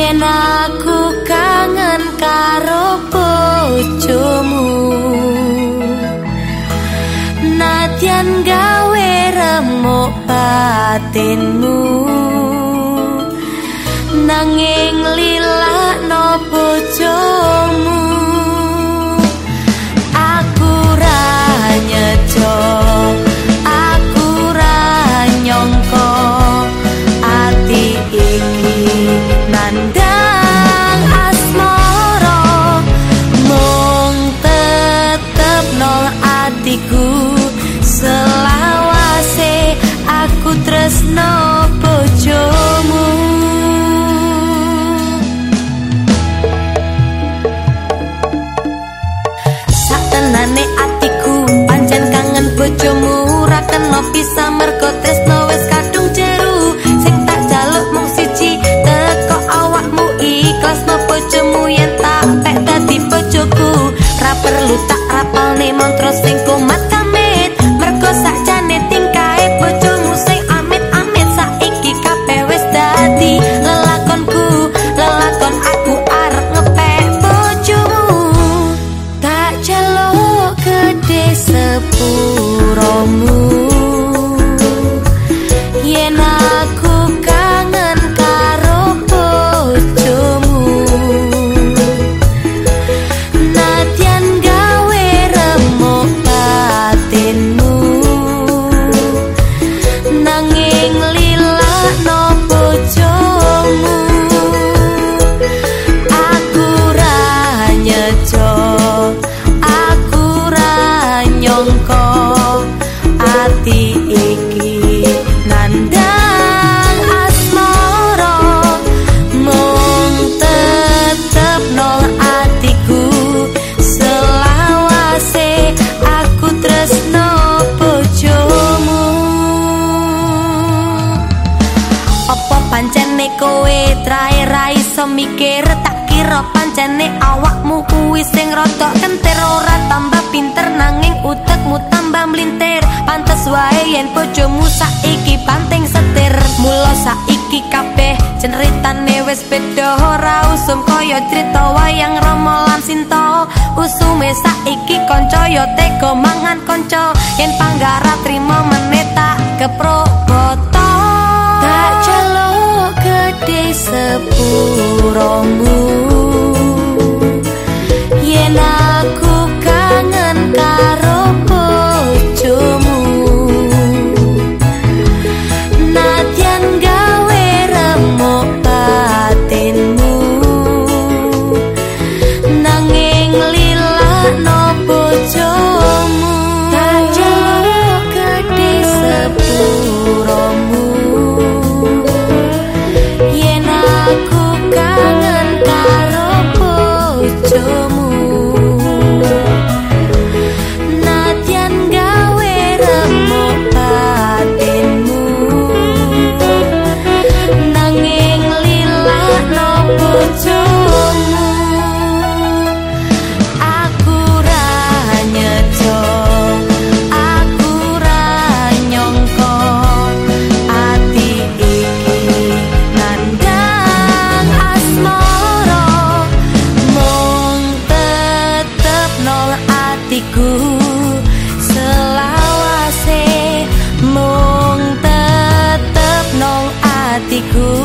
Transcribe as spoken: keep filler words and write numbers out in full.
Yen aku kangen karo bojomu, nadyan gawe remuk batinmu, nanging lilakno bojomu. Aku ra nyejo, aku ra nyongko, ati iki nandang asmara, mung tetep nang atiku. Selawase aku tresno bojomu. Satenane atiku pancen kangen bojomu, ra kena pisah mergo tresno wis kadung jeru. Sing tak jaluk mung siji, teko awakmu ikhlasno bojomu. Yen tak pek dadi bojoku, ra perlu tak rapalne mantra sing kumat kamit, mergo sakjane tingkae bojomu sing amit-amit. Saiki kabeh wis dadi lelakonku, lelakon aku arep ngepek bojomu. Tak celuk gede sepuramu, yen aku kangen karo bojomu, nadyan gawe remuk batinmu, nanging lilakno bojomu. Aku ra nyejo, aku ra nyongko, ati iki nandang asmara, mung tetep nang atiku. Selawase aku tresno bojomu. Apa pancene kowe trae ra iso mikir, tak kira pancene awakmu kuwi sing rada kentir. Ora tambah pinter nanging utekmu tambah mlintir. Pantes wae yen bojomu saiki banting setir. Mula saiki kabeh ceritane wis beda, ora usum kaya crita wayang Rama lan Sinta. Usume saiki kanca ya tega mangan kanca, yen panggara trima meneh tak keproboto. Tak celuk gede sepuramu, yen aku kangen karo bojomu, nadyan gawe remuk batinmu, nanging lilakno bojomu. Tak celuk gede sepuramu, yen aku kangen karo bojomu, nadyan gawe remuk batinmu, nanging lilakno bojomu. Aku ra nyejo, aku ra nyongko, ati iki nandang asmara, mung tetep nang atiku. Selawase mung tetep nang atiku.